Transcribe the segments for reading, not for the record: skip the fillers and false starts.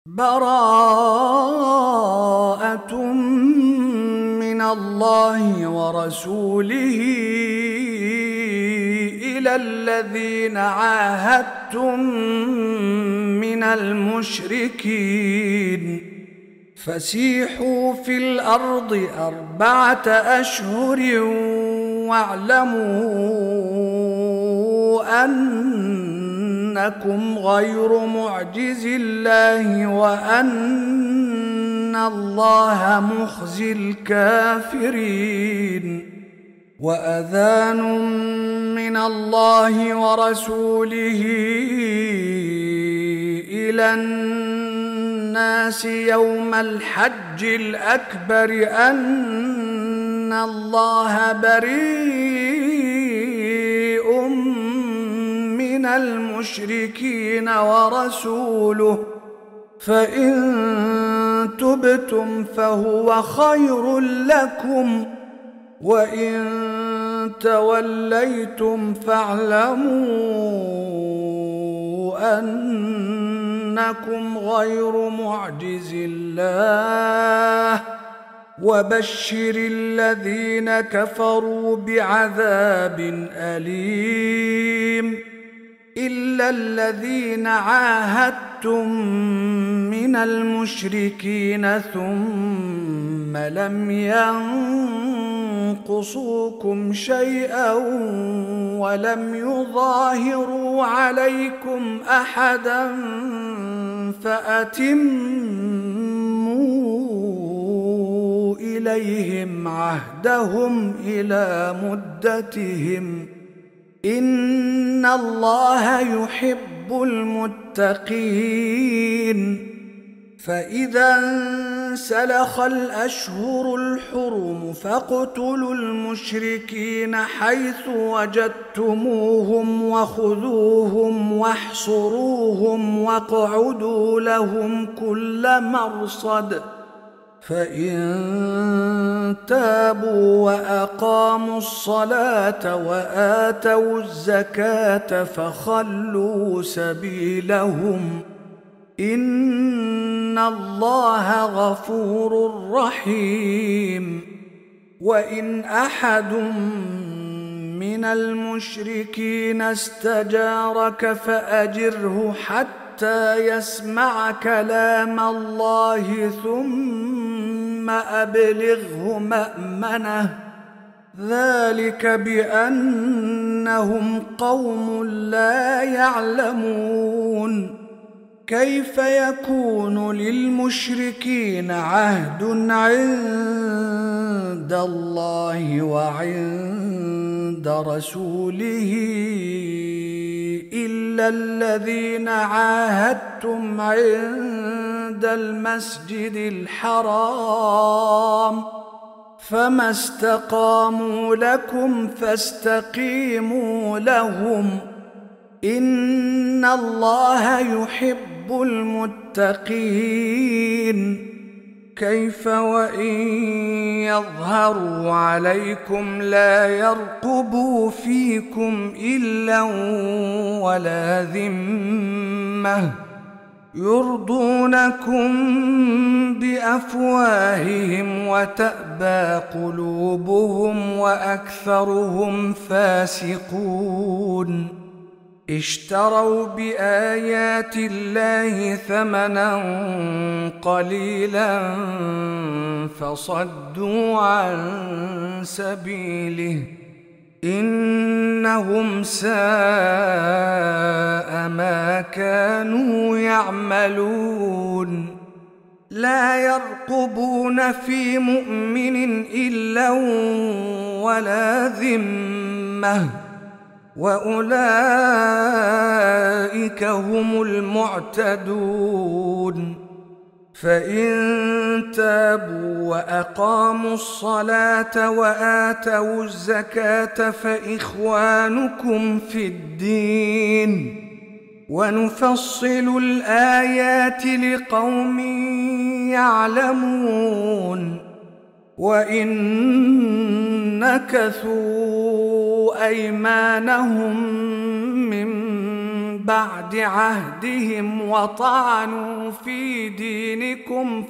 براءة من الله ورسوله إلى الذين عاهدتم من المشركين فسيحوا في الأرض 4 أشهر واعلموا أنكم غير معجز الله وأن الله مخزي الكافرين. وأذان من الله ورسوله إلى الناس يوم الحج الأكبر أن الله بريء من المشركين ورسوله فإن تبتم فهو خير لكم وإن توليتم فاعلموا أنكم غير معجز الله وبشر الذين كفروا بعذاب أليم. إلا الذين عاهدتم من المشركين ثم لم ينقصوكم شيئا ولم يظاهروا عليكم أحدا فأتموا إليهم عهدهم إلى مدتهم إن الله يحب المتقين. فإذا انسلخ الأشهر الحرم فاقتلوا المشركين حيث وجدتموهم وخذوهم واحصروهم واقعدوا لهم كل مرصد فإن تابوا وأقاموا الصلاة وآتوا الزكاة فخلوا سبيلهم إن الله غفور رحيم. وإن أحد من المشركين استجارك فأجره حتى يسمع كلام الله ثم أبلغه مأمنه ذلك بأنهم قوم لا يعلمون. كيف يكون للمشركين عهد عند الله وعند رسوله إلا الذين عاهدتم عند المسجد الحرام فما استقاموا لكم فاستقيموا لهم إن الله يحب المتقين. كيف وإن يظهروا عليكم لا يرقبوا فيكم إلا ولا ذمة يرضونكم بأفواههم وتأبى قلوبهم وأكثرهم فاسقون. اشتروا بآيات الله ثمنا قليلا فصدوا عن سبيله إنهم ساء ما كانوا يعملون. لا يرقبون في مؤمن إلا ولا ذمة وأولئك هم المعتدون. فإن تابوا وأقاموا الصلاة وآتوا الزكاة فإخوانكم في الدين ونفصل الآيات لقوم يعلمون. وإن نكثوا أيمانهم من بعد عهدهم وطعنوا في دينكم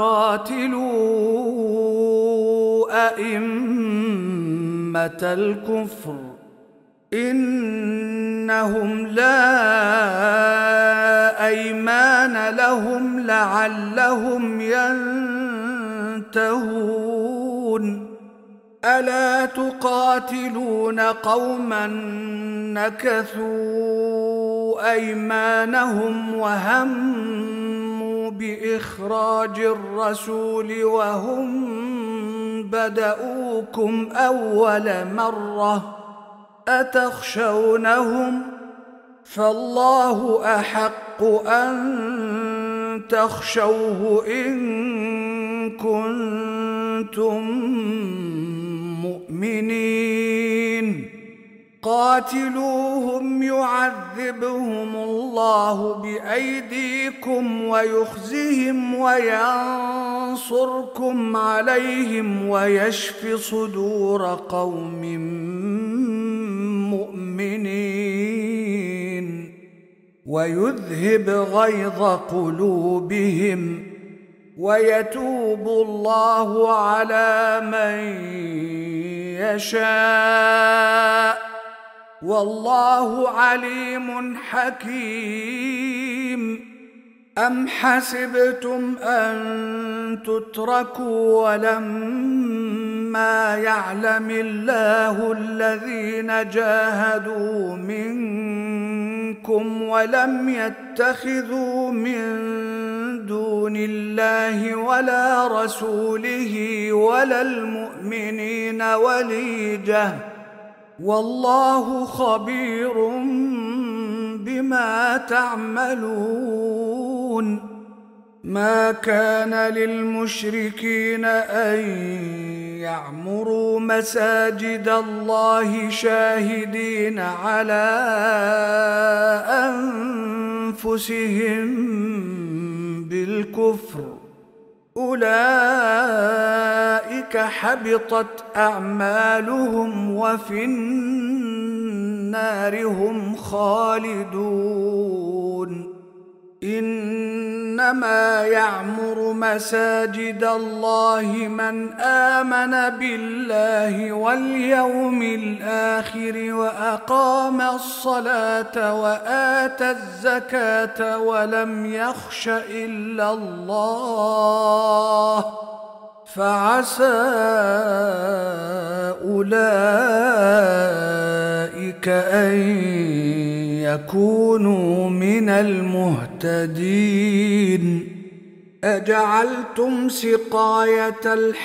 فقاتلوا أئمة الكفر إنهم لا أيمان لهم لعلهم ينتهون ألا تقاتلون قوما نكثوا أيمانهم وهموا بإخراج الرسول وهم بدؤوكم أول مرة أتخشونهم فالله أحق أن تخشوه إن كنتم مؤمنين قاتلوهم يعذبهم الله بأيديكم ويخزهم وينصركم عليهم ويشف صدور قوم مؤمنين ويذهب غيظ قلوبهم ويتوب الله على من يشاء والله عليم حكيم أم حسبتم أن تتركوا ولما يعلم الله الذين جاهدوا منكم ولم يتخذوا من دون الله ولا رسوله ولا المؤمنين وليجة والله خبير بما تعملون ما كان للمشركين أن يعمروا مساجد الله شاهدين على أنفسهم بالكفر أولئك حبطت أعمالهم وفي النار هم خالدون إنما يعمر مساجد الله من آمن بالله واليوم الآخر وأقام الصلاة وآتى الزكاة ولم يخش إلا الله فعسى أولئك أن يكونوا من المهتدين أجعلتم سقاية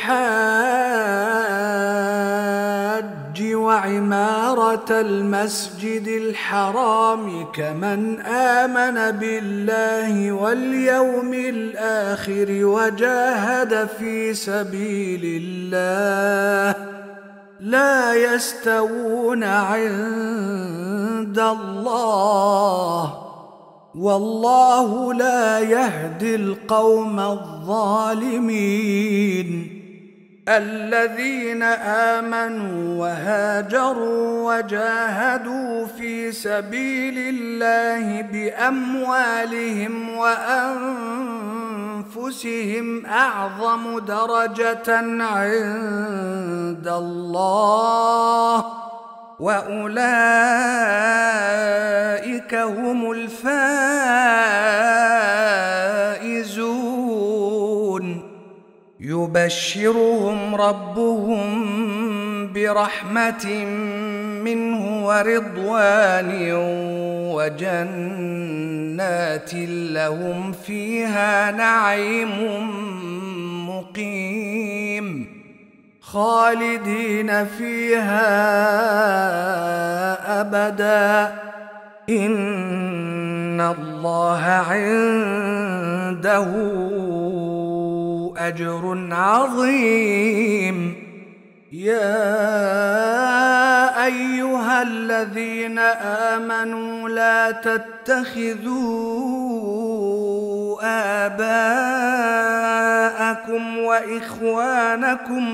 الحاج وعمارة المسجد الحرام كمن آمن بالله واليوم الآخر وجاهد في سبيل الله لا يستوون عند الله والله لا يهدي القوم الظالمين الذين آمنوا وهاجروا وجاهدوا في سبيل الله بأموالهم وأنفسهم أعظم درجة عند الله وأولئك هم الفائزون يبشرهم ربهم برحمة منه ورضوان وجنات لهم فيها نعيم مقيم خالدين فيها أبدا إن الله عنده أجر عظيم يا أيها الذين آمنوا لا تتخذوا آباءكم أبناءكم وإخوانكم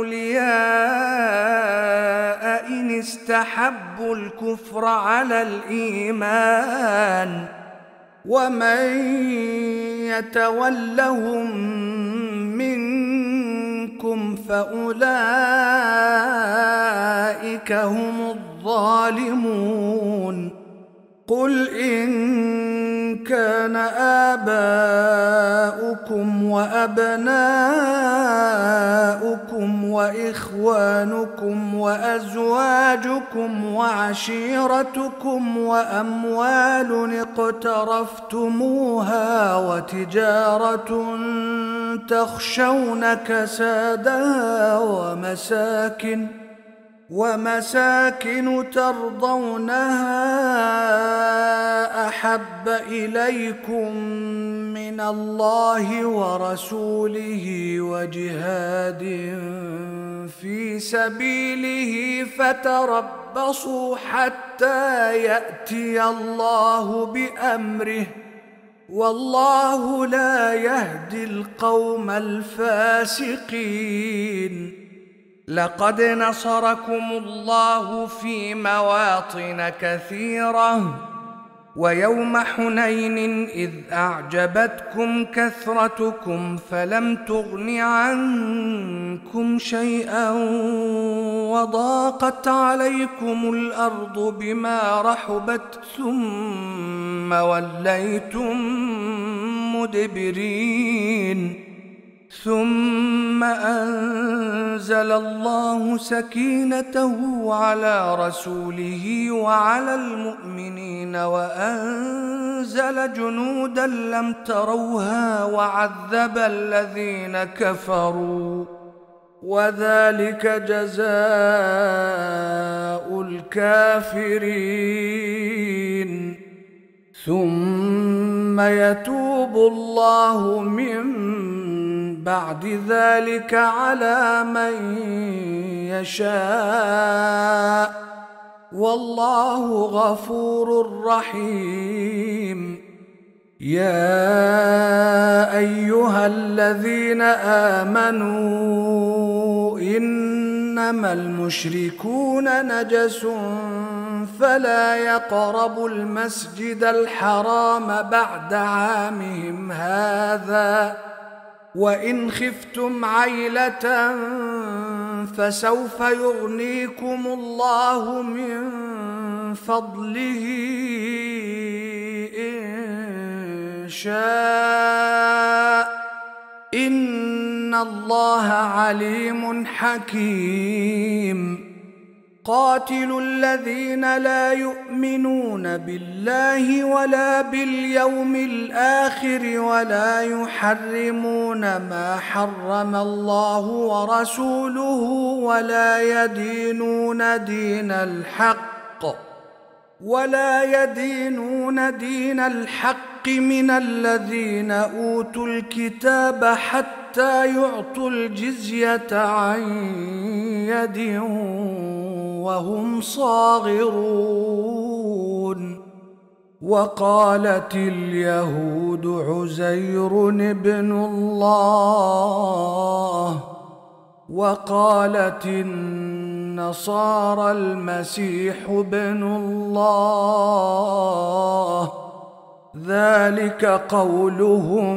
أولياء إن استحبوا الكفر على الإيمان ومن يتولهم منكم فأولئك هم الظالمون قل إن كان آباؤكم وأبناؤكم وإخوانكم وأزواجكم وعشيرتكم وأموال اقترفتموها وتجارة تخشون كسادها ومساكن ترضونها أحب إليكم من الله ورسوله وجهاد في سبيله فتربصوا حتى يأتي الله بأمره والله لا يهدي القوم الفاسقين لقد نصركم الله في مواطن كثيرة ويوم حنين إذ أعجبتكم كثرتكم فلم تغن عنكم شيئا وضاقت عليكم الأرض بما رحبت ثم وليتم مدبرين ثم أنزل الله سكينته على رسوله وعلى المؤمنين وأنزل جنودا لم تروها وعذب الذين كفروا وذلك جزاء الكافرين ثم يتوب الله من بعد ذلك على من يشاء والله غفور رحيم يا أيها الذين آمنوا إنما المشركون نجس فلا يقربوا المسجد الحرام بعد عامهم هذا وإن خفتم عيلة فسوف يغنيكم الله من فضله إن شاء إن الله عليم حكيم قاتلوا الذين لا يؤمنون بالله ولا باليوم الآخر ولا يحرمون ما حرم الله ورسوله ولا يدينون دين الحق من الذين أوتوا الكتاب حتى يعطوا الجزية عن يد وهم صاغرون وقالت اليهود عزير ابن الله وقالت النصارى المسيح ابن الله ذلك قولهم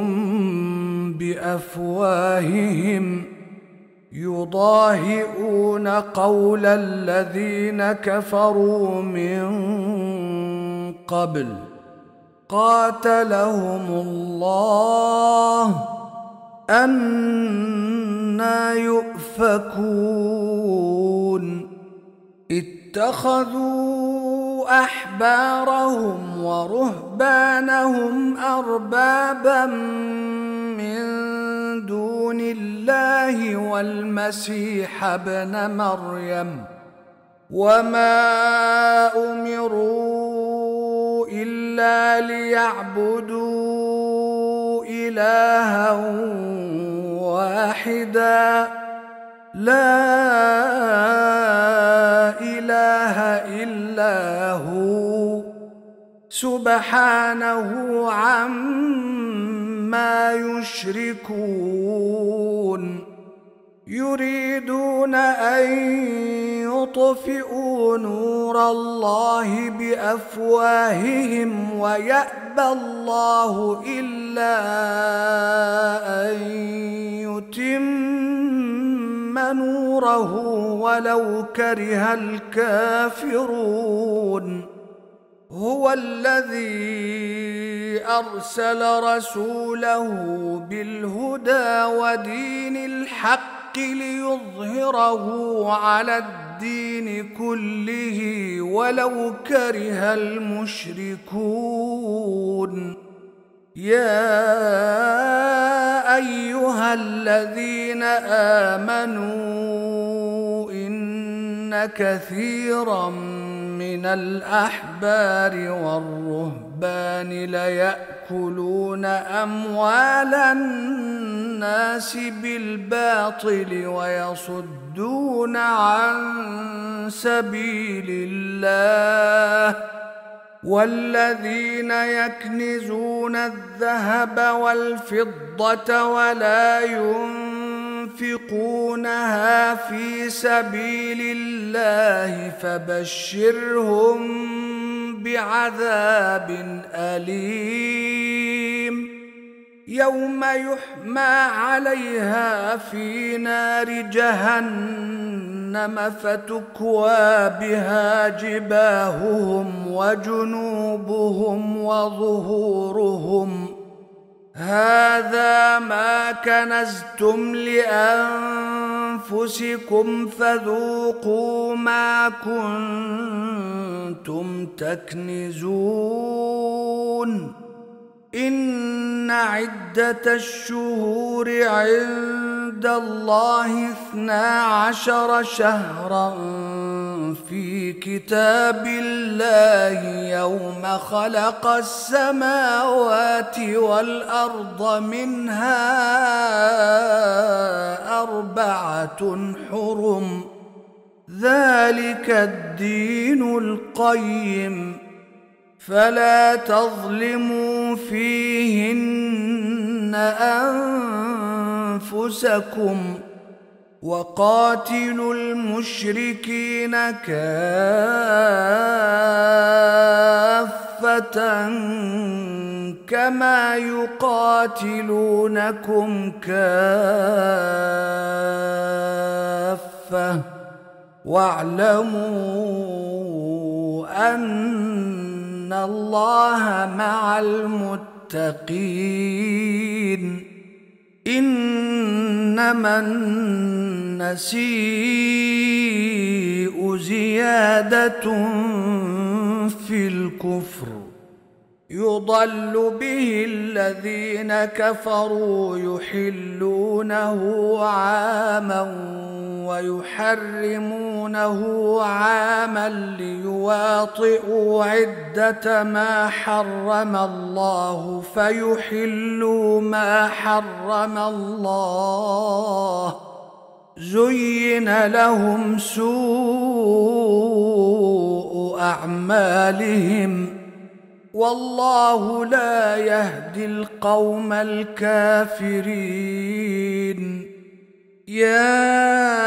بأفواههم يضاهئون قول الذين كفروا من قبل قاتلهم الله أنى يؤفكون اتخذوا أحبارهم ورهبانهم أربابا من دون الله والمسيح ابن مريم وما أمروا إلا ليعبدوا إلها واحدا لا إله إلا هو سبحانه عما ما يشركون يريدون أن يطفئوا نور الله بأفواههم ويأبى الله إلا أن يتم نوره ولو كره الكافرون هو الذي أرسل رسوله بالهدى ودين الحق ليظهره على الدين كله ولو كره المشركون يا أيها الذين آمنوا إن كثيرا من الأحبار والرهبان ليأكلون أموال الناس بالباطل ويصدون عن سبيل الله والذين يكنزون الذهب والفضة ولا ينفقونها في سبيل الله فبشرهم بعذاب أليم يوم يحمى عليها في نار جهنم فتكوى بها جباههم وجنوبهم وظهورهم هذا ما كنزتم لأنفسكم فذوقوا ما كنتم تكنزون إن عدة الشهور عند الله 12 شهرا في كتاب الله يوم خلق السماوات والأرض منها 4 حرم ذلك الدين القيم فلا تظلموا فيهن أنفسكم وقاتلوا المشركين كافة كما يقاتلونكم كافة واعلموا أن الله مع المتقين إنما النسيء زيادة في الكفر يضل به الذين كفروا يحلونه عاما ويحرمونه عاما ليواطئوا عدة ما حرم الله فيحلوا ما حرم الله زين لهم سوء أعمالهم والله لا يهدي القوم الكافرين يا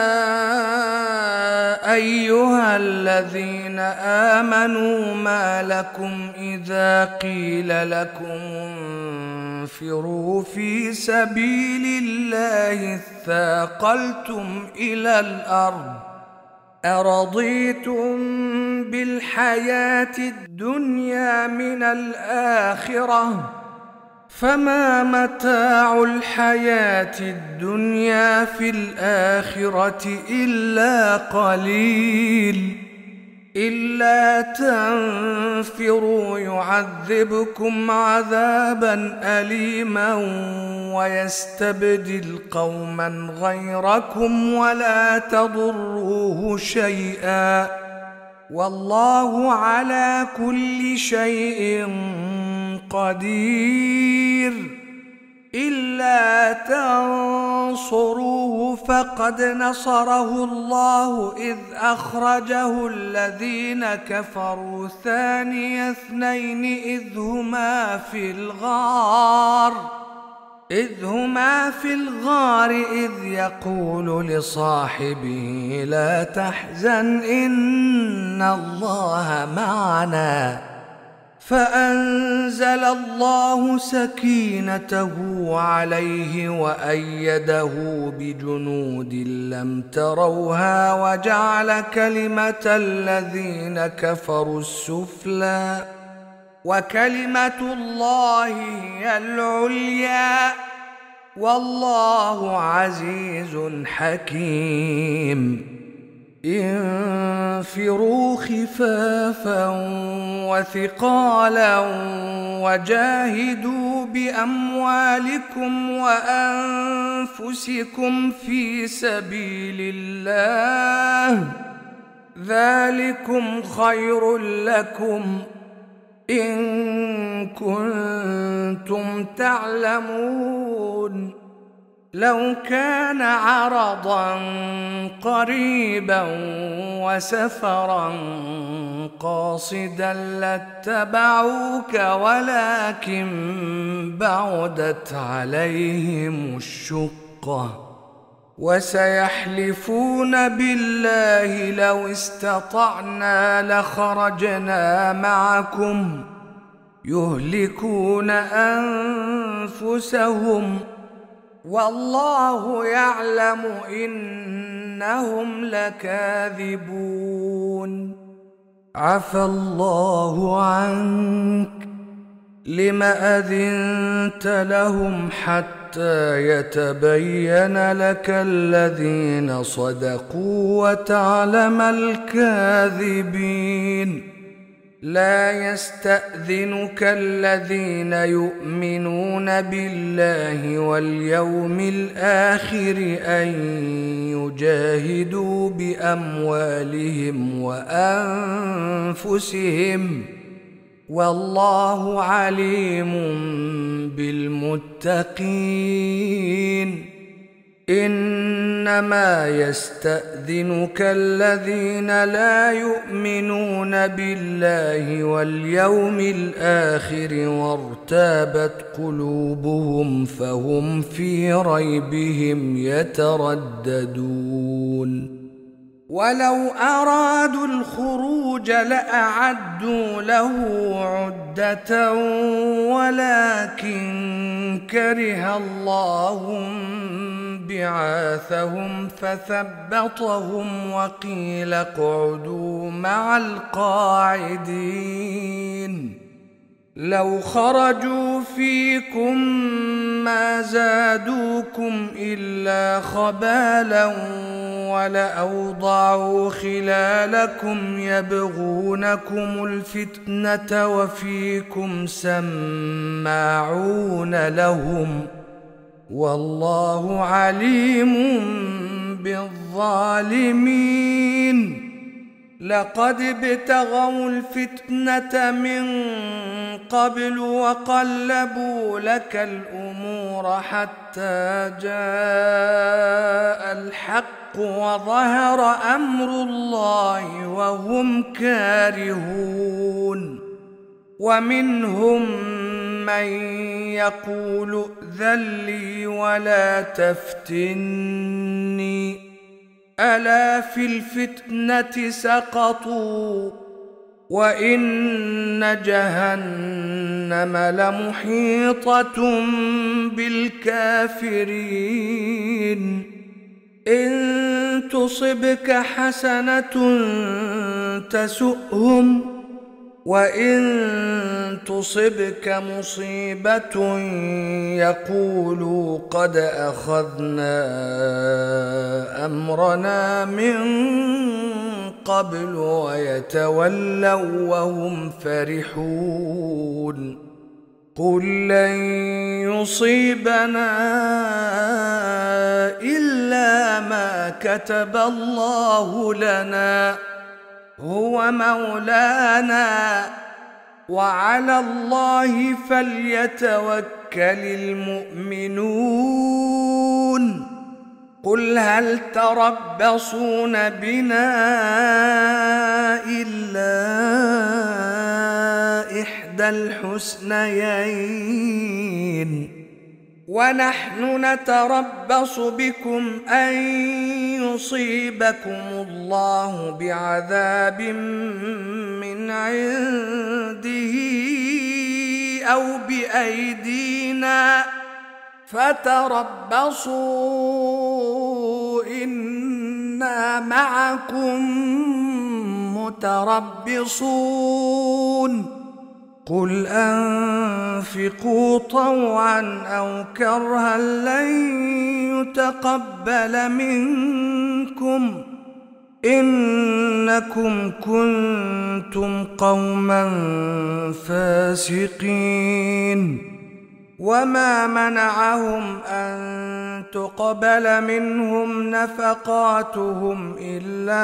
أيها الذين آمنوا ما لكم إذا قيل لكم انفروا في سبيل الله اثاقلتم إلى الأرض أرضيتم بالحياة الدنيا من الآخرة فما متاع الحياة الدنيا في الآخرة إلا قليل إلا تنفروا يعذبكم عذابا أليما ويستبدل قوما غيركم ولا تضروه شيئا والله على كل شيء قدير إلا تنصروه فقد نصره الله إذ أخرجه الذين كفروا ثاني اثنين إذ هما في الغار إذ هما في الغار إذ يقول لصاحبه لا تحزن إن الله معنا فأنزل الله سكينته عليه وأيده بجنود لم تروها وجعل كلمة الذين كفروا السفلى وكلمة الله هي العليا والله عزيز حكيم انفروا خفافا وثقالا وجاهدوا بأموالكم وأنفسكم في سبيل الله ذلكم خير لكم إن كنتم تعلمون لو كان عرضا قريبا وسفرا قاصدا لاتبعوك ولكن بعدت عليهم الشقة وسيحلفون بالله لو استطعنا لخرجنا معكم يهلكون أنفسهم والله يعلم إنهم لكاذبون عفى الله عنك لم أذنت لهم حتى يتبين لك الذين صدقوا وتعلم الكاذبين لا يستأذنك الذين يؤمنون بالله واليوم الآخر أن يجاهدوا بأموالهم وأنفسهم والله عليم بالمتقين إنما يستأذنك الذين لا يؤمنون بالله واليوم الآخر وارتابت قلوبهم فهم في ريبهم يترددون ولو أرادوا الخروج لأعدوا له عدة ولكن كره الله بعاثهم فثبطهم وقيل اقعدوا مع القاعدين لو خرجوا فيكم ما زادوكم إلا خبالا ولأوضعوا خلالكم يبغونكم الفتنة وفيكم سماعون لهم والله عليم بالظالمين لقد ابتغوا الفتنة من قبل وقلبوا لك الأمور حتى جاء الحق وظهر أمر الله وهم كارهون ومنهم من يقول ائذن لي ولا تفتني ألا في الفتنة سقطوا وإن جهنم لمحيطة بالكافرين إن تصبك حسنة تسؤهم وإن تصبك مصيبة يقولوا قد أخذنا أمرنا من قبل ويتولوا وهم فرحون قل لن يصيبنا إلا ما كتب الله لنا هو مولانا وعلى الله فليتوكل المؤمنون قل هل تربصون بنا إلا إحدى الحسنيين ونحن نتربص بكم أن يصيبكم الله بعذاب من عنده أو بأيدينا فتربصوا إنا معكم متربصون قل أنفقوا طوعا أو كرها لن يتقبل منكم إنكم كنتم قوما فاسقين وما منعهم أن تقبل منهم نفقاتهم إلا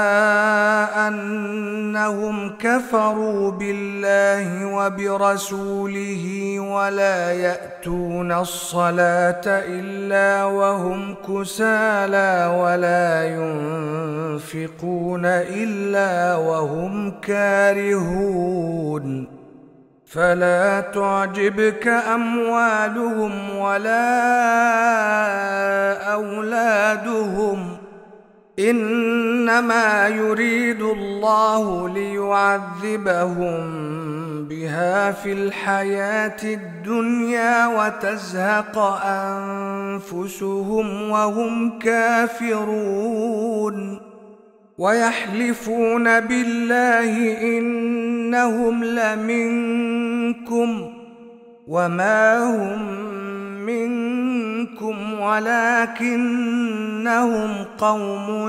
أنهم كفروا بالله وبرسوله ولا يأتون الصلاة إلا وهم كسالى ولا ينفقون إلا وهم كارهون فلا تعجبك أموالهم ولا أولادهم إنما يريد الله ليعذبهم بها في الحياة الدنيا وتزهق أنفسهم وهم كافرون ويحلفون بالله إنهم لمنكم وما هم منكم ولكنهم قوم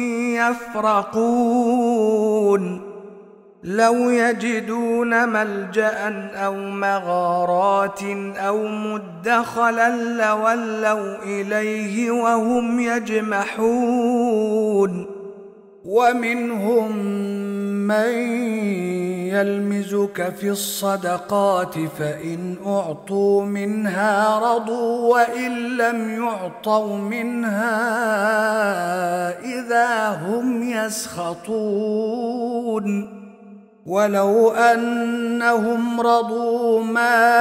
يفرقون لو يجدون ملجأ أو مغارات أو مدخلا لولوا إليه وهم يجمحون ومنهم من يلمزك في الصدقات فإن أعطوا منها رضوا وإن لم يعطوا منها إذا هم يسخطون ولو أنهم رضوا ما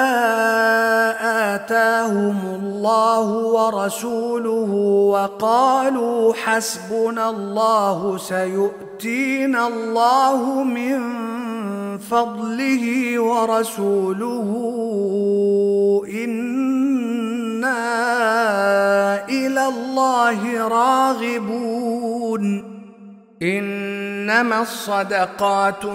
آتاهم الله ورسوله وقالوا حسبنا الله سيؤتينا الله من فضله ورسوله إنا إلى الله راغبون إنما الصدقات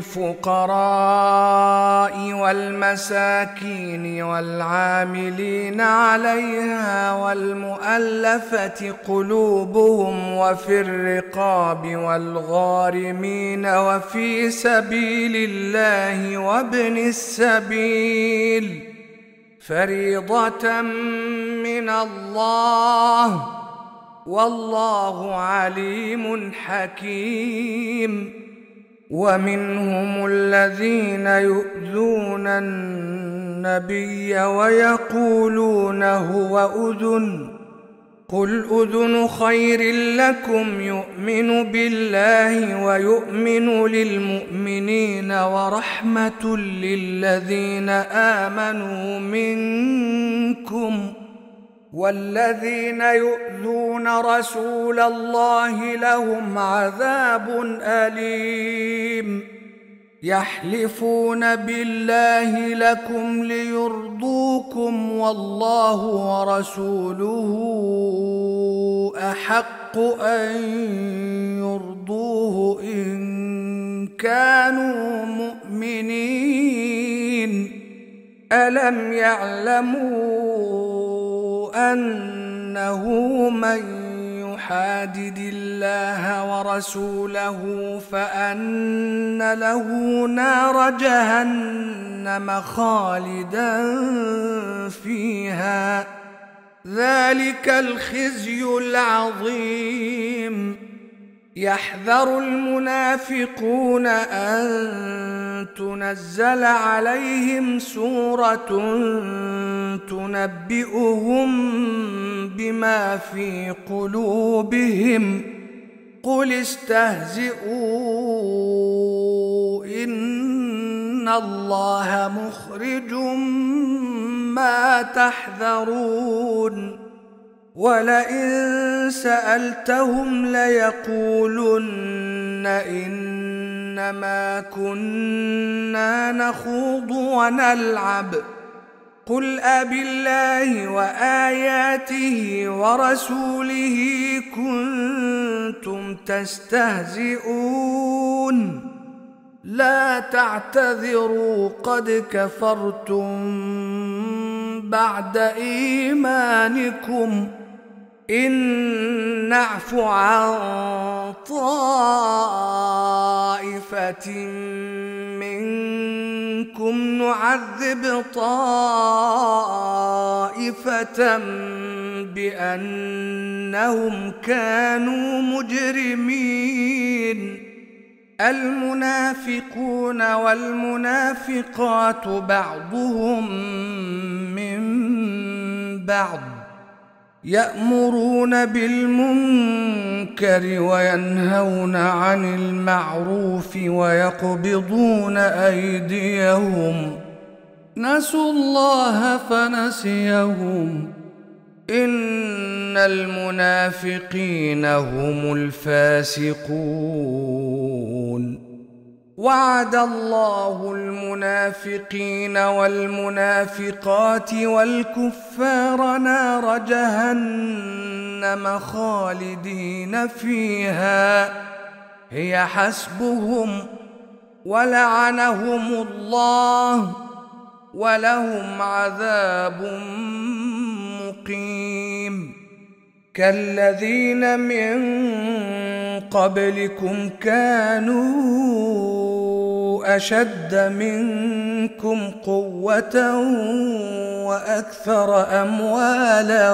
للفقراء والمساكين والعاملين عليها والمؤلفة قلوبهم وفي الرقاب والغارمين وفي سبيل الله وابن السبيل فريضة من الله والله عليم حكيم ومنهم الذين يؤذون النبي ويقولون هو أذن قل أذن خير لكم يؤمن بالله ويؤمن للمؤمنين ورحمة للذين آمنوا منكم والذين يؤذون رسول الله لهم عذاب أليم يحلفون بالله لكم ليرضوكم والله ورسوله أحق أن يرضوه إن كانوا مؤمنين ألم يعلموا أنه من يحادد الله ورسوله فأن له نار جهنم خالدا فيها ذلك الخزي العظيم يحذر المنافقون أن تنزل عليهم سورة تنبئهم بما في قلوبهم قل استهزئوا إن الله مخرج ما تحذرون ولئن سألتهم ليقولن إنما كنا نخوض ونلعب قل أبالله وآياته ورسوله كنتم تستهزئون لا تعتذروا قد كفرتم بعد إيمانكم إن نعف عن طائفة منكم نعذب طائفة بأنهم كانوا مجرمين المنافقون والمنافقات بعضهم من بعض يأمرون بالمنكر وينهون عن المعروف ويقبضون أيديهم نسوا الله فنسيهم إن المنافقين هم الفاسقون وعد الله المنافقين والمنافقات والكفار نار جهنم خالدين فيها هي حسبهم ولعنهم الله ولهم عذاب مقيم كالذين من قبلكم كانوا أشد منكم قوة وأكثر أموالا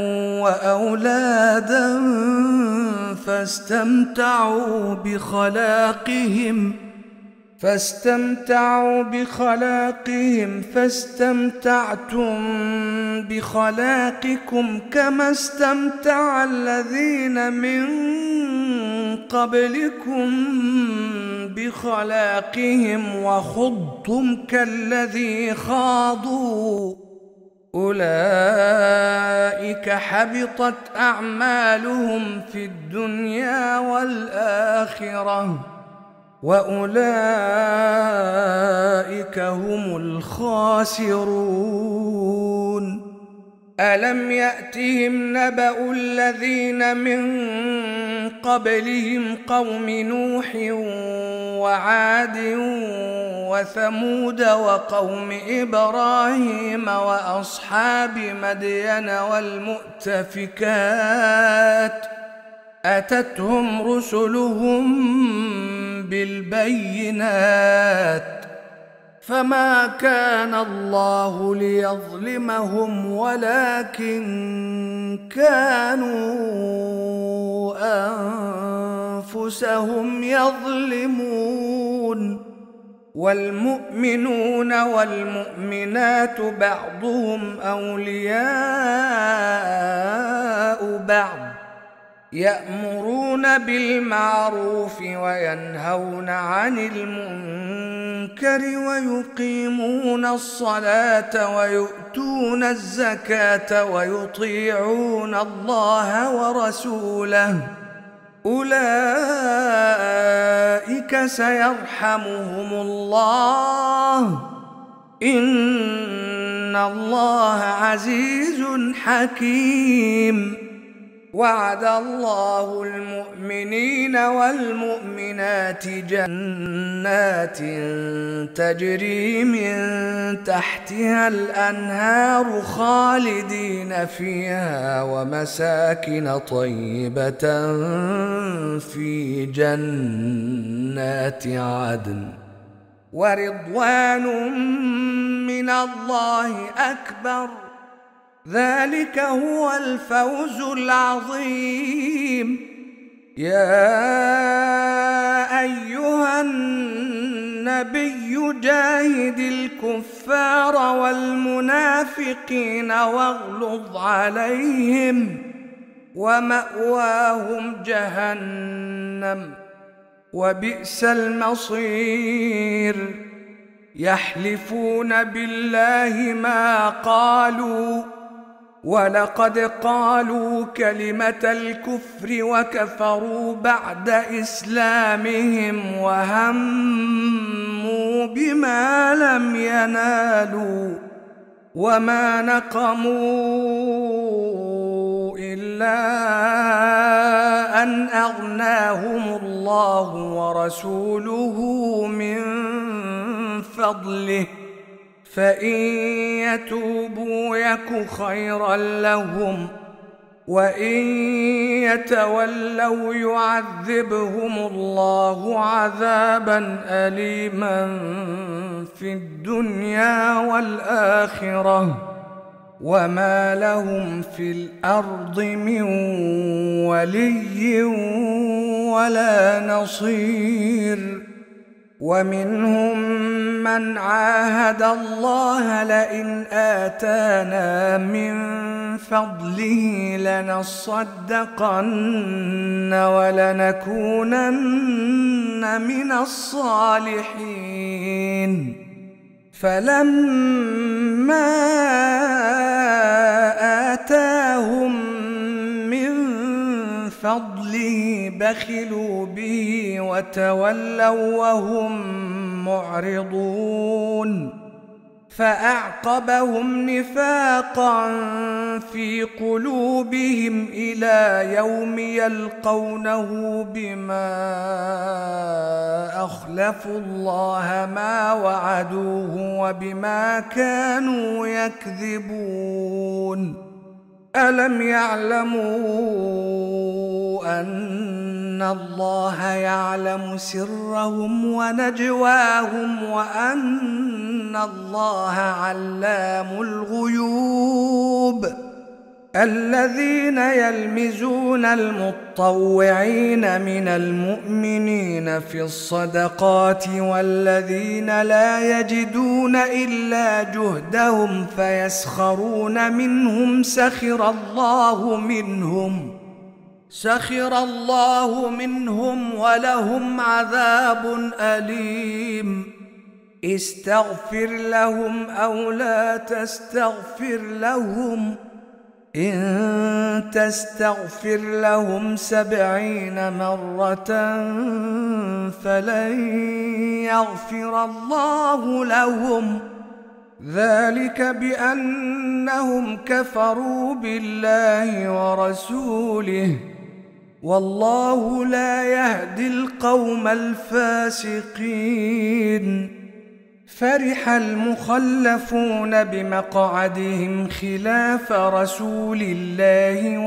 وأولادا فاستمتعوا بخلاقهم فاستمتعتم بخلاقكم كما استمتع الذين من قبلكم بخلاقهم وخضتم كالذي خاضوا أولئك حبطت أعمالهم في الدنيا والآخرة وأولئك هم الخاسرون ألم يأتهم نبأ الذين من قبلهم قوم نوح وعاد وثمود وقوم إبراهيم وأصحاب مدين والمؤتفكات أتتهم رسلهم بالبينات فما كان الله ليظلمهم ولكن كانوا أنفسهم يظلمون والمؤمنون والمؤمنات بعضهم أولياء بعض يأمرون بالمعروف وينهون عن المنكر ويقيمون الصلاة ويؤتون الزكاة ويطيعون الله ورسوله أولئك سيرحمهم الله إن الله عزيز حكيم وعد الله المؤمنين والمؤمنات جنات تجري من تحتها الأنهار خالدين فيها ومساكن طيبة في جنات عدن ورضوان من الله أكبر ذلك هو الفوز العظيم يا أيها النبي جاهد الكفار والمنافقين واغلظ عليهم ومأواهم جهنم وبئس المصير يحلفون بالله ما قالوا ولقد قالوا كلمة الكفر وكفروا بعد إسلامهم وهموا بما لم ينالوا وما نقموا إلا أن أغناهم الله ورسوله من فضله فإن يتوبوا يك خيرا لهم وإن يتولوا يعذبهم الله عذابا أليما في الدنيا والآخرة وما لهم في الأرض من ولي ولا نصير ومنهم من عاهد الله لئن آتانا من فضله لنصدقن ولنكونن من الصالحين فلما آتاهم من فضله بخلوا به وتولوا وهم معرضون فأعقبهم نفاقا في قلوبهم إلى يوم يلقونه بما أخلفوا الله ما وعدوه وبما كانوا يكذبون ألم يعلموا أن الله يعلم سرهم ونجواهم وأن الله علام الغيوب الذين يلمزون المطوعين من المؤمنين في الصدقات والذين لا يجدون إلا جهدهم فيسخرون منهم سخر الله منهم ولهم عذاب أليم استغفر لهم أو لا تستغفر لهم إن تستغفر لهم 70 مرة فلن يغفر الله لهم ذلك بأنهم كفروا بالله ورسوله والله لا يهدي القوم الفاسقين فرح المخلفون بمقعدهم خلاف رسول الله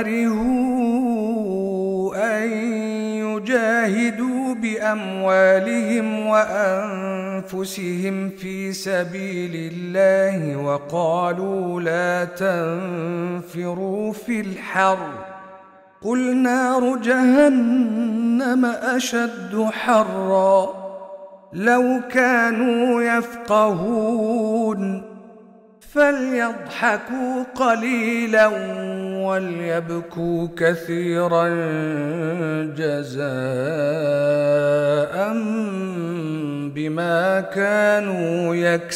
وكرهوا أن يجاهدوا بأموالهم وأنفسهم في سبيل الله وقالوا لا تنفروا في الحر قل نار جهنم أشد حرًا لو كانوا يفقهون فليضحكوا قليلا وليبكوا كثيرا جزاء بما كانوا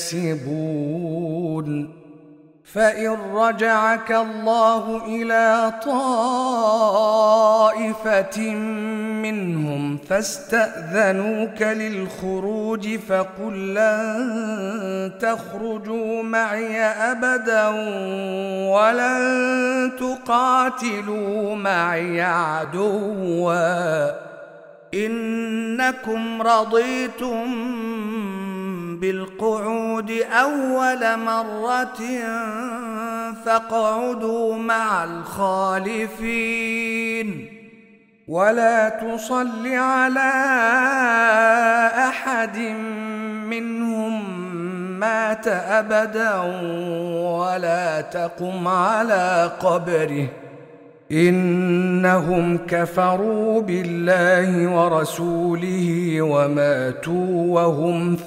يكسبون فإن رجعك الله إلى طائفة منهم فاستأذنوك للخروج فقل لن تخرجوا معي أبدا ولن تقاتلوا معي عدوا إنكم رضيتم بالقعود أول مرة فاقعدوا مع الخالفين ولا تصل على أحد منهم مات أبدا ولا تقم على قبره إنهم كفروا بالله ورسوله وماتوا وهم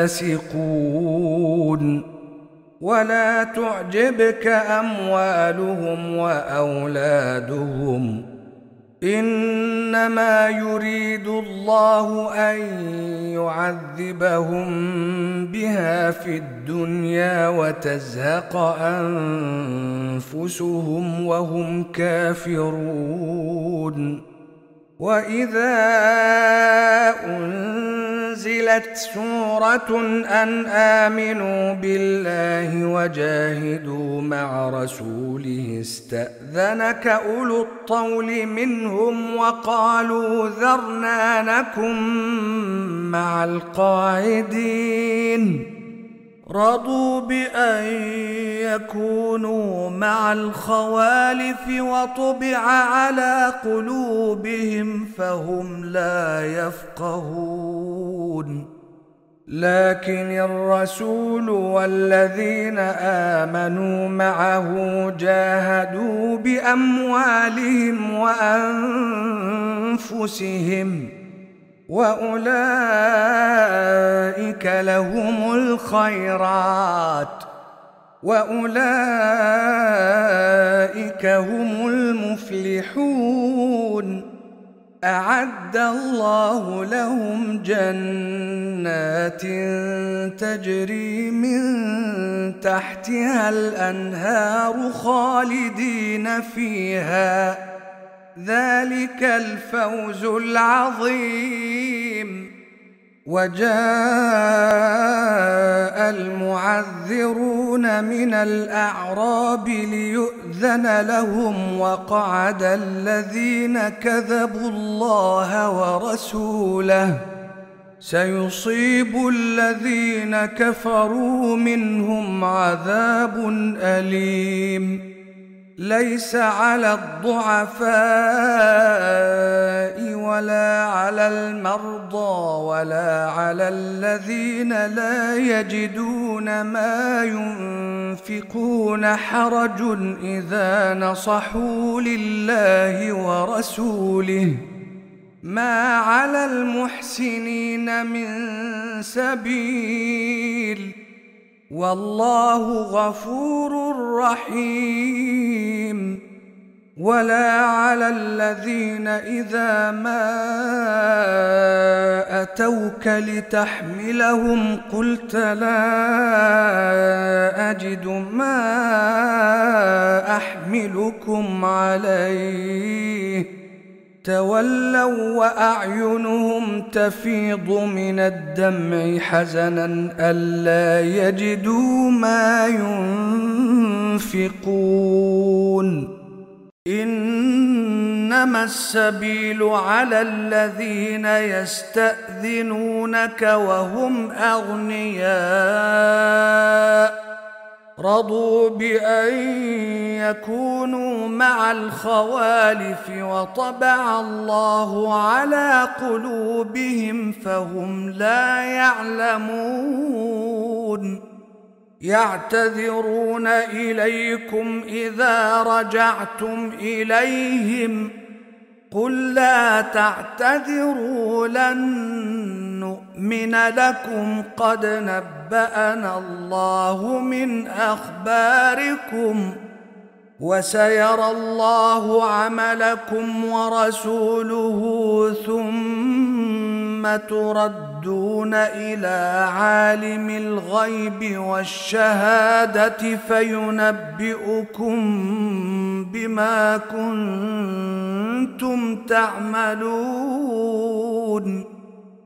فاسقون ولا تعجبك أموالهم وأولادهم إنما يريد الله أن يعذبهم بها في الدنيا وتزهق أنفسهم وهم كافرون. وإذا أنزلت سورة أن آمنوا بالله وجاهدوا مع رسوله استأذنك أولو الطول منهم وقالوا ذرنا نكن مع القاعدين. رضوا بأن يكونوا مع الخوالف وطبع على قلوبهم فهم لا يفقهون. لكن الرسول والذين آمنوا معه جاهدوا بأموالهم وأنفسهم وأولئك لهم الخيرات وأولئك هم المفلحون. أعد الله لهم جنات تجري من تحتها الأنهار خالدين فيها، ذلك الفوز العظيم. وجاء المعذرون من الأعراب ليؤذن لهم وقعد الذين كذبوا الله ورسوله. سيصيب الذين كفروا منهم عذاب أليم. ليس على الضعفاء ولا على المرضى ولا على الذين لا يجدون ما ينفقون حرج إذا نصحوا لله ورسوله، ما على المحسنين من سبيل، والله غفور رحيم. ولا على الذين إذا ما أتوك لتحملهم قلت لا أجد ما أحملكم عليه تولوا وأعينهم تفيض من الدمع حزنا ألا يجدوا ما ينفقون. إنما السبيل على الذين يستأذنونك وهم أغنياء رضوا بأن يكونوا مع الخوالف وطبع الله على قلوبهم فهم لا يعلمون. يعتذرون إليكم إذا رجعتم إليهم قل لا تعتذروا لن نؤمن لكم قد نبأنا الله من أخباركم وسيرى الله عملكم ورسوله ثم تردون إلى عالم الغيب والشهادة فينبئكم بما كنتم تعملون.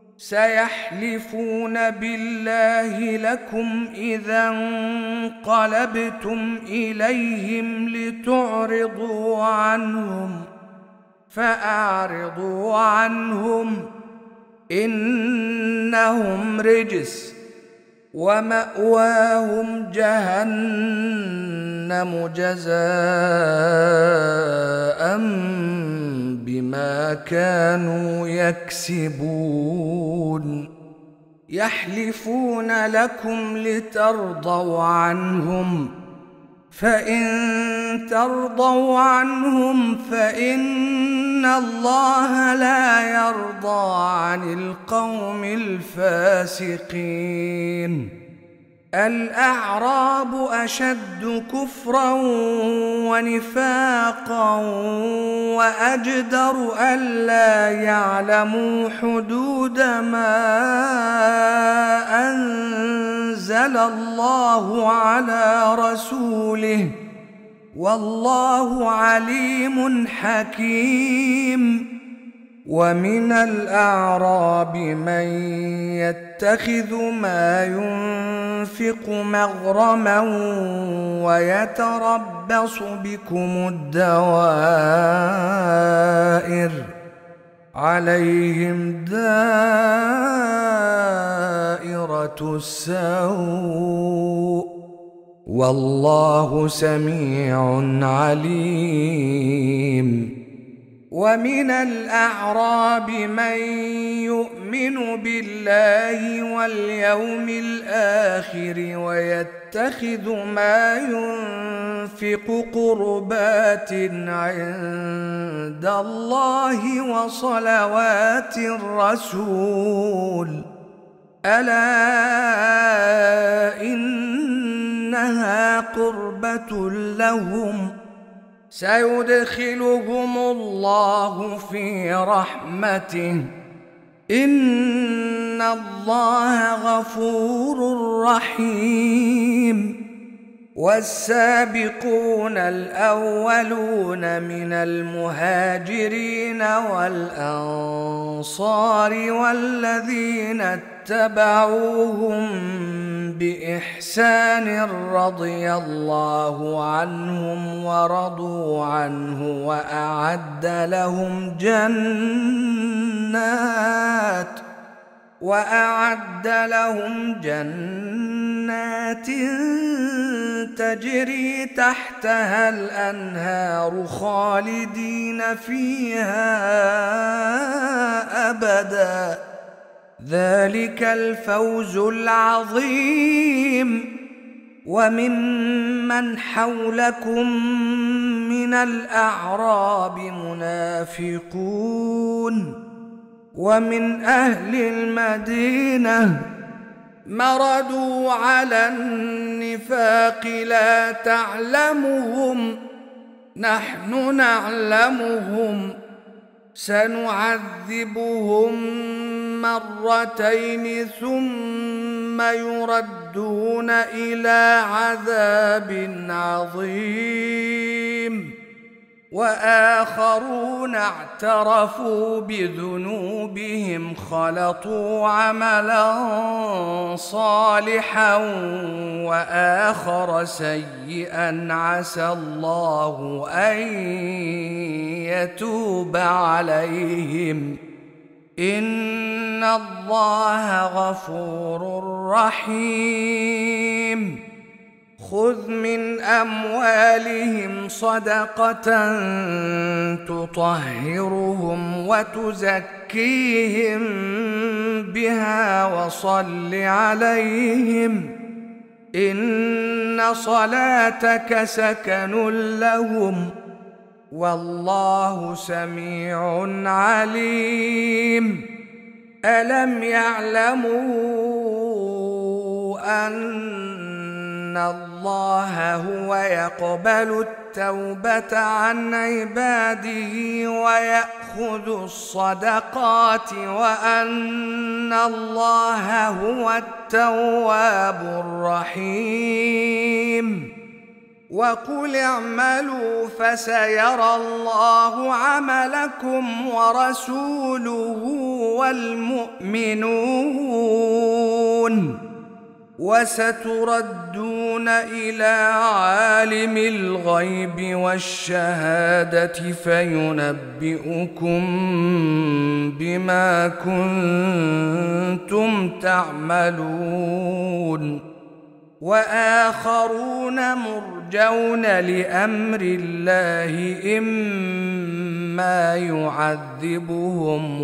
سيحلفون بالله لكم إذا انقلبتم إليهم لتعرضوا عنهم فأعرضوا عنهم إنهم رجس ومأواهم جهنم جزاء بما كانوا يكسبون. يحلفون لكم لترضوا عنهم فإن ترضوا عنهم فإن الله لا يرضى عن القوم الفاسقين. الأعراب أشد كفرا ونفاقا وأجدر ألا يعلموا حدود ما أنزل الله على رسوله والله عليم حكيم. ومن الأعراب من يتخذ ما ينفق مغرما ويتربص بكم الدوائر عليهم دائرة السوء والله سميع عليم. ومن الأعراب من يؤمن بالله واليوم الآخر ويتخذ ما ينفق قربات عند الله وصلوات الرسول ألا إنها قربة لهم سيدخلهم الله في رحمته إن الله غفور رحيم. والسابقون الأولون من المهاجرين والأنصار والذين اتبعوهم بإحسان رضي الله عنهم ورضوا عنه وأعد لهم جنات تجري تحتها الأنهار خالدين فيها أبدا ذلك الفوز العظيم. وممن حولكم من الأعراب منافقون ومن أهل المدينة مردوا على النفاق لا تعلمهم نحن نعلمهم سنعذبهم مرتين ثم يردون إلى عذاب عظيم. وآخرون اعترفوا بذنوبهم خلطوا عملا صالحا وآخر سيئا عسى الله أن يتوب عليهم إن الله غفور رحيم. خذ من أموالهم صدقة تطهرهم وتزكيهم بها وصل عليهم إن صلاتك سكن لهم والله سميع عليم. ألم يعلموا أن الله هو يقبل التوبة عن عباده ويأخذ الصدقات وأن الله هو التواب الرحيم. وقل اعملوا فسيرى الله عملكم ورسوله والمؤمنون وستردون إلى عالم الغيب والشهادة فينبئكم بما كنتم تعملون. وآخرون مرجون لأمر الله إما يعذبهم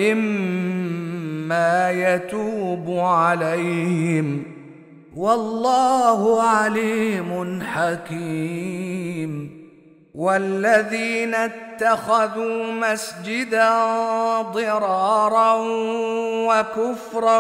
وإما يتوب عليهم والله عليم حكيم. والذين اتخذوا مسجدا ضرارا وكفرا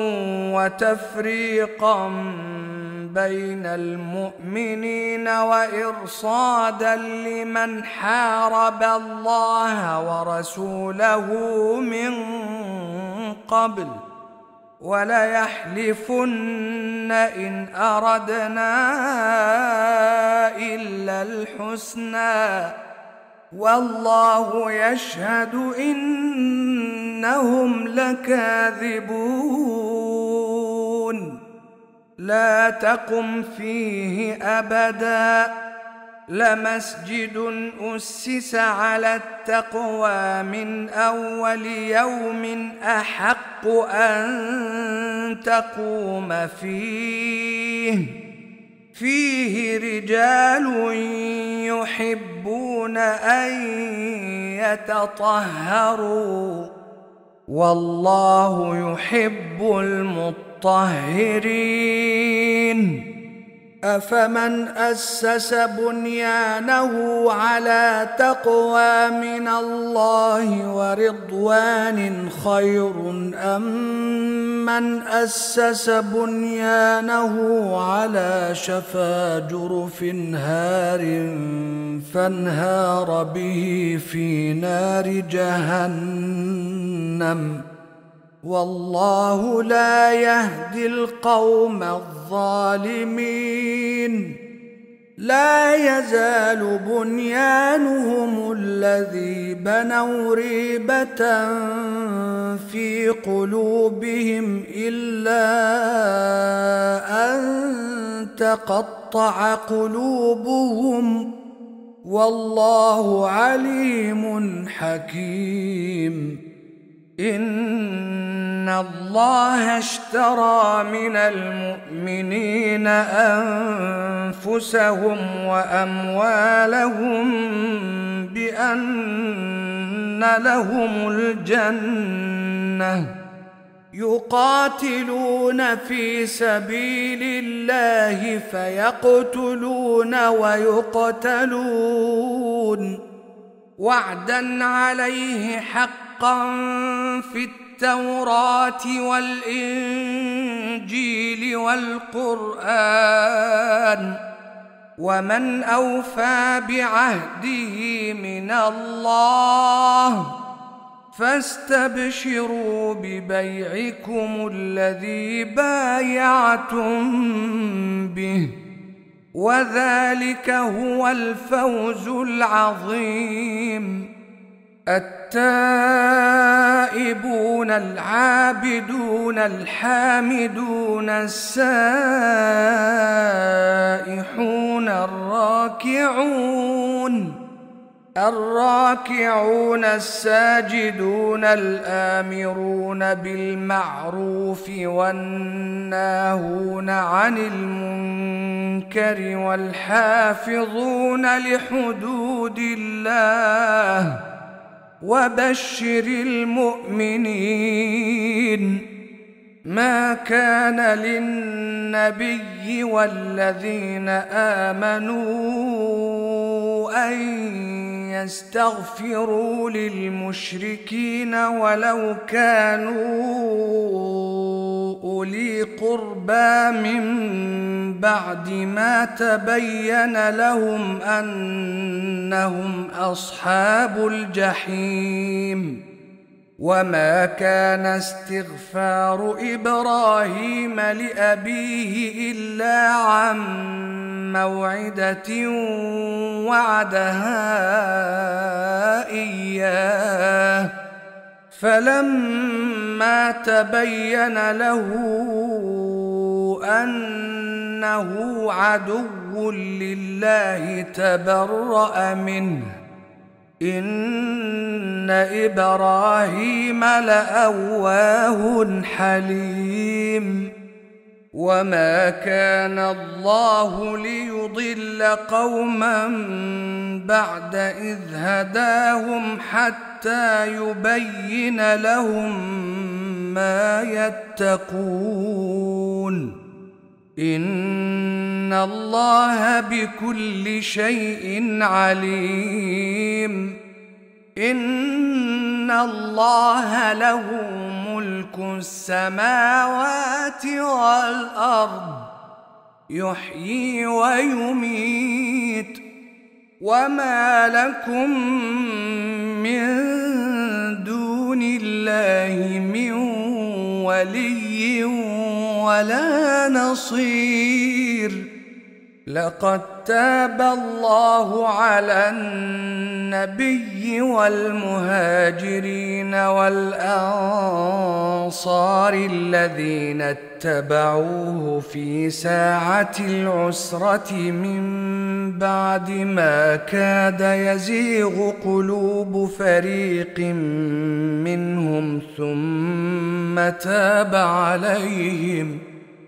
وتفريقا بين المؤمنين وإرصادا لمن حارب الله ورسوله من قبل وليحلفن إن أردنا إلا الحسنى والله يشهد إنهم لكاذبون لا تقم فيه أبدا لمسجد أسس على التقوى من أول يوم أحق أن تقوم فيه رجال يحبون أن يتطهروا والله يحب المطهرين أفمن أسس بنيانه على تقوى من الله ورضوان خير أم من أسس بنيانه على شفا جرف هار فانهار به في نار جهنم والله لا يهدي القوم الظالمين لا يزال بنيانهم الذي بنوا ريبة في قلوبهم إلا أن تقطع قلوبهم والله عليم حكيم إن الله اشترى من المؤمنين أنفسهم وأموالهم بأن لهم الجنة يقاتلون في سبيل الله فيقتلون ويقتلون وعدا عليه حقا في التوراة والإنجيل والقرآن ومن أوفى بعهده من الله فاستبشروا ببيعكم الذي بايعتم به وذلك هو الفوز العظيم التائبون العابدون الحامدون السائحون الراكعون الساجدون الآمرون بالمعروف والناهون عن المنكر والحافظون لحدود الله وبشر المؤمنين ما كان للنبي والذين آمنوا أن يستغفروا للمشركين ولو كانوا أولي قربى من بعد ما تبين لهم أنهم أصحاب الجحيم وما كان استغفار إبراهيم لأبيه إلا عن موعدة وعدها إياه فلما تبين له أنه عدو لله تبرأ منه إن إبراهيم لأواه حليم وما كان الله ليضل قوما بعد إذ هداهم حتى يبين لهم ما يتقون إن الله بكل شيء عليم. إن الله له ملك السماوات والأرض يحيي ويميت، وما لكم من دون الله من ولي ولا نصير. لقد تاب الله على النبي والمهاجرين والأنصار الذين اتبعوه في ساعة العسرة من بعد ما كاد يزيغ قلوب فريق منهم ثم تاب عليهم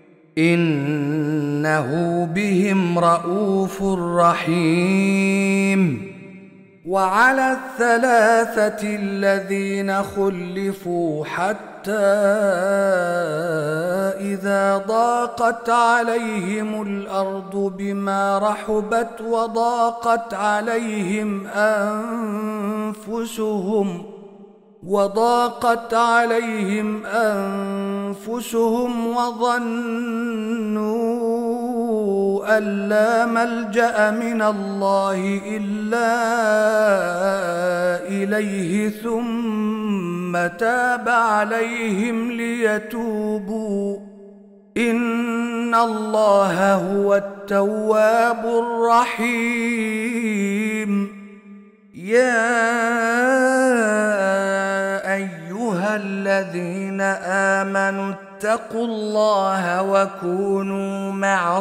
إنه بهم رءوف رحيم. وعلى الثلاثة الذين خلفوا حتى إذا ضاقت عليهم الأرض بما رحبت وضاقت عليهم أنفسهم وظنوا أن لا ملجأ من الله إلا إليه ثم تاب عليهم ليتوبوا إن الله هو التواب الرحيم. يا أيها الذين آمنوا اتقوا الله وكونوا مع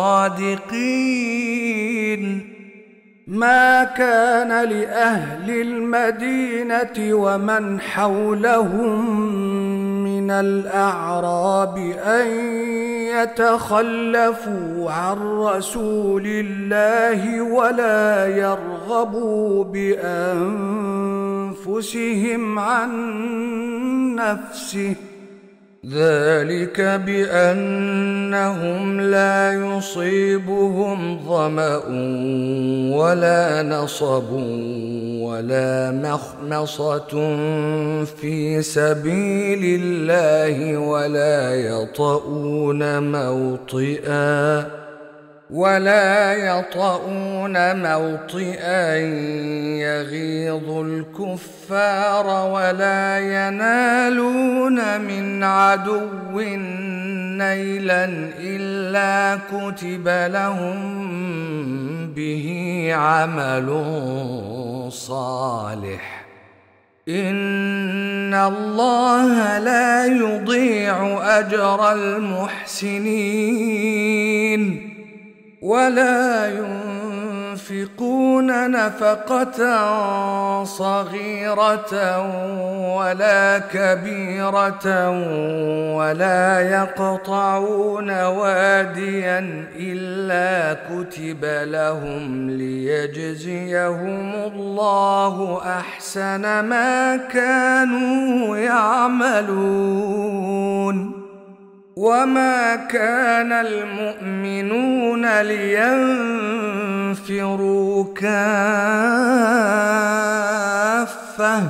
الصادقين. ما كان لأهل المدينة ومن حولهم من الأعراب أن يتخلفوا عن رسول الله ولا يرغبوا بأنفسهم عن نفسه، ذلك بأنهم لا يصيبهم ظمأ ولا نصب ولا مخمصة في سبيل الله ولا يطؤون موطئا يغيظ الكفار ولا ينالون من عدو نيلا إلا كتب لهم به عمل صالح. إن الله لا يضيع أجر المحسنين. ولا ينفقون نفقة صغيرة ولا كبيرة ولا يقطعون واديا إلا كتب لهم ليجزيهم الله أحسن ما كانوا يعملون. وما كان المؤمنون لينفروا كافة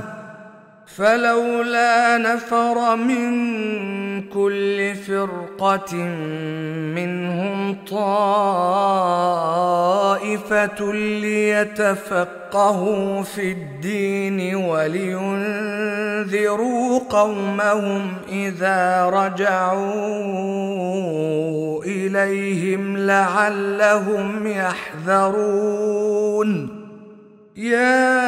فلولا نفر من كل فرقة منهم طائفة ليتفقهوا في الدين ولينذروا قومهم إذا رجعوا إليهم لعلهم يحذرون. يا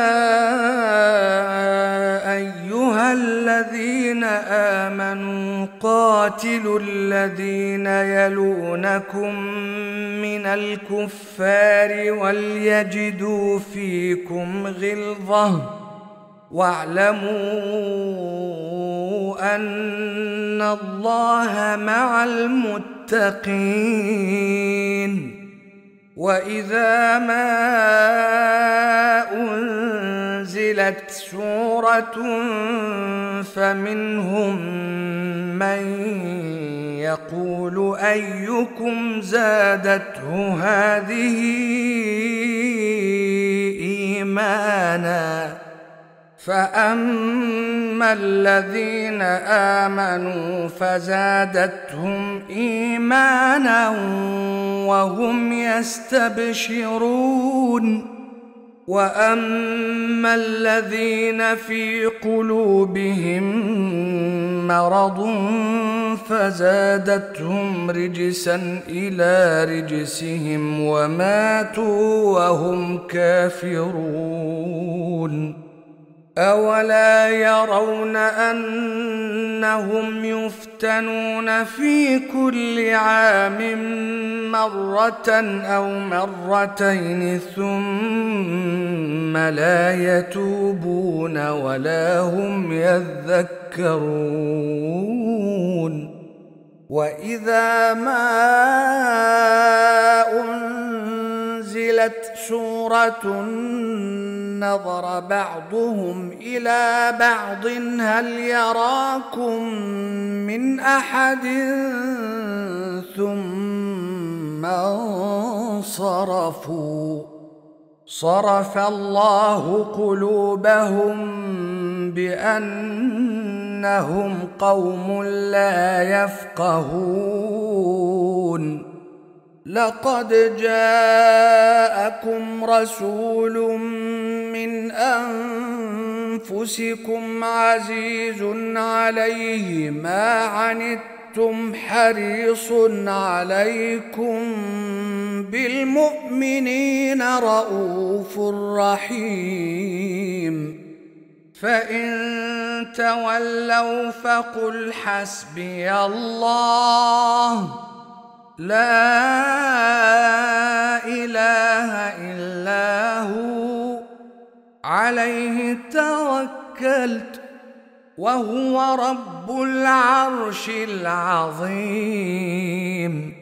أيها الذين آمنوا قاتلوا الذين يلونكم من الكفار وليجدوا فيكم غلظة واعلموا أن الله مع المتقين. وإذا ما أنزلت سورة فمنهم من يقول أيكم زادته هذه إيمانا فأما الذين آمنوا فزادتهم إيمانا وهم يستبشرون وأما الذين في قلوبهم مرض فزادتهم رجسا إلى رجسهم وماتوا وهم كافرون أولا يرون أنهم يفتنون في كل عام مرة أو مرتين ثم لا يتوبون ولا هم يذكرون وإذا ما أنزلت سورة نظر بعضهم إلى بعض هل يراكم من أحد ثم انصرفوا صرف الله قلوبهم بأنهم قوم لا يفقهون لقد جاءكم رسول من أنفسكم عزيز عليه ما عنتم حريص عليكم بالمؤمنين رؤوف رحيم فإن تولوا فقل حسبي الله لا إله إلا هو عليه توكلت وهو رب العرش العظيم